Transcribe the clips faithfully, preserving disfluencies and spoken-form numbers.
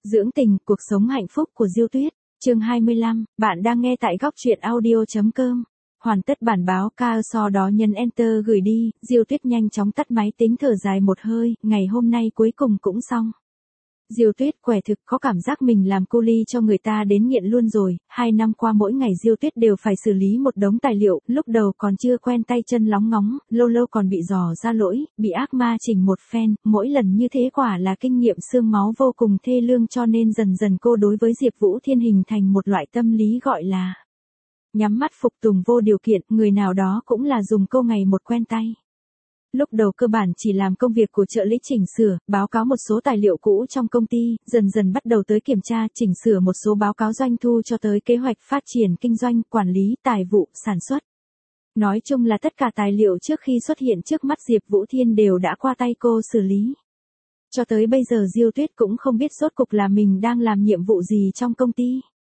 Dưỡng tình, cuộc sống hạnh phúc của Diêu Tuyết, chương hai mươi lăm, bạn đang nghe tại góc truyện audio.com. Hoàn tất bản báo ca, sau đó nhấn Enter gửi đi, Diêu Tuyết nhanh chóng tắt máy tính thở dài một hơi, ngày hôm nay cuối cùng cũng xong. Diêu Tuyết quẻ thực có cảm giác mình làm cô ly cho người ta đến nghiện luôn rồi, hai năm qua mỗi ngày Diêu Tuyết đều phải xử lý một đống tài liệu, lúc đầu còn chưa quen tay chân lóng ngóng, lâu lâu còn bị dò ra lỗi, bị ác ma chỉnh một phen, mỗi lần như thế quả là kinh nghiệm xương máu vô cùng thê lương, cho nên dần dần cô đối với Diệp Vũ Thiên hình thành một loại tâm lý gọi là nhắm mắt phục tùng vô điều kiện, người nào đó cũng là dùng câu ngày một quen tay. Lúc đầu cơ bản chỉ làm công việc của trợ lý chỉnh sửa, báo cáo một số tài liệu cũ trong công ty, dần dần bắt đầu tới kiểm tra, chỉnh sửa một số báo cáo doanh thu cho tới kế hoạch phát triển kinh doanh, quản lý, tài vụ, sản xuất. Nói chung là tất cả tài liệu trước khi xuất hiện trước mắt Diệp Vũ Thiên đều đã qua tay cô xử lý. Cho tới bây giờ Diêu Tuyết cũng không biết rốt cục là mình đang làm nhiệm vụ gì trong công ty.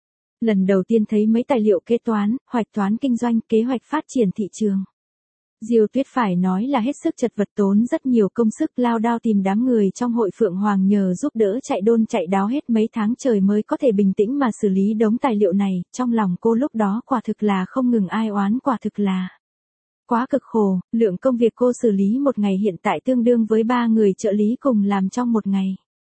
Lần đầu tiên thấy mấy tài liệu kế toán, hoạch toán kinh doanh, kế hoạch phát triển thị trường. Diêu Tuyết phải nói là hết sức chật vật, tốn rất nhiều công sức lao đao tìm đám người trong hội Phượng Hoàng nhờ giúp đỡ chạy đôn chạy đáo hết mấy tháng trời mới có thể bình tĩnh mà xử lý đống tài liệu này, trong lòng cô lúc đó quả thực là không ngừng ai oán, quả thực là quá cực khổ, lượng công việc cô xử lý một ngày hiện tại tương đương với ba người trợ lý cùng làm trong một ngày.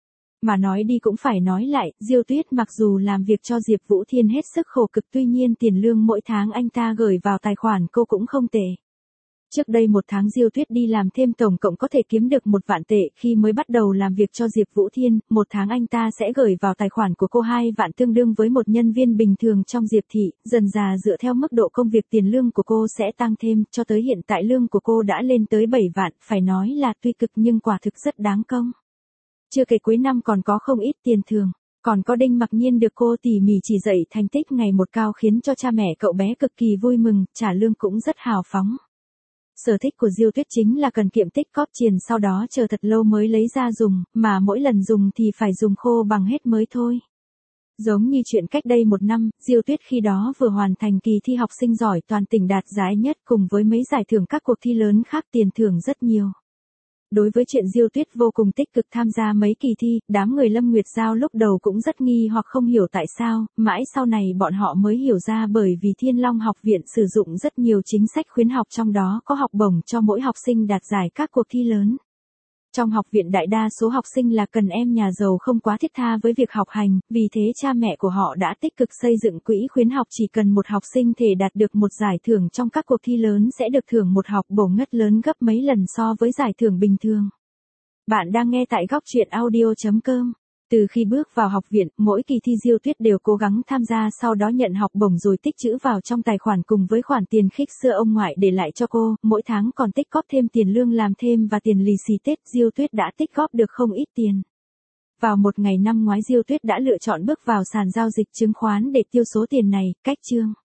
Mà nói đi cũng phải nói lại, Diêu Tuyết mặc dù làm việc cho Diệp Vũ Thiên hết sức khổ cực, tuy nhiên tiền lương mỗi tháng anh ta gửi vào tài khoản cô cũng không tệ. Trước đây một tháng Diêu Tuyết đi làm thêm tổng cộng có thể kiếm được một vạn tệ, khi mới bắt đầu làm việc cho Diệp Vũ Thiên, một tháng anh ta sẽ gửi vào tài khoản của cô hai vạn, tương đương với một nhân viên bình thường trong Diệp thị, dần dà dựa theo mức độ công việc tiền lương của cô sẽ tăng thêm, cho tới hiện tại lương của cô đã lên tới bảy vạn, phải nói là tuy cực nhưng quả thực rất đáng công. Chưa kể cuối năm còn có không ít tiền thưởng. Còn có Đinh Mặc Nhiên được cô tỉ mỉ chỉ dạy thành tích ngày một cao khiến cho cha mẹ cậu bé cực kỳ vui mừng, trả lương cũng rất hào phóng. Sở thích của Diêu Tuyết chính là cần kiệm tích cóp tiền, sau đó chờ thật lâu mới lấy ra dùng, mà mỗi lần dùng thì phải dùng khô bằng hết mới thôi. Giống như chuyện cách đây một năm, Diêu Tuyết khi đó vừa hoàn thành kỳ thi học sinh giỏi toàn tỉnh đạt giải nhất cùng với mấy giải thưởng các cuộc thi lớn khác, tiền thưởng rất nhiều. Đối với chuyện Diêu Tuyết vô cùng tích cực tham gia mấy kỳ thi, đám người Lâm Nguyệt Giao lúc đầu cũng rất nghi hoặc không hiểu tại sao, mãi sau này bọn họ mới hiểu ra bởi vì Thiên Long học viện sử dụng rất nhiều chính sách khuyến học, trong đó có học bổng cho mỗi học sinh đạt giải các cuộc thi lớn. Trong học viện đại đa số học sinh là cần em nhà giàu không quá thiết tha với việc học hành, vì thế cha mẹ của họ đã tích cực xây dựng quỹ khuyến học, chỉ cần một học sinh thể đạt được một giải thưởng trong các cuộc thi lớn sẽ được thưởng một học bổng ngất lớn gấp mấy lần so với giải thưởng bình thường. Bạn đang nghe tại góc truyện audio.com. Từ khi bước vào học viện, mỗi kỳ thi Diêu Tuyết đều cố gắng tham gia, sau đó nhận học bổng rồi tích trữ vào trong tài khoản cùng với khoản tiền khích xưa ông ngoại để lại cho cô, mỗi tháng còn tích góp thêm tiền lương làm thêm và tiền lì xì Tết, Diêu Tuyết đã tích góp được không ít tiền. Vào một ngày năm ngoái Diêu Tuyết đã lựa chọn bước vào sàn giao dịch chứng khoán để tiêu số tiền này, cách chương.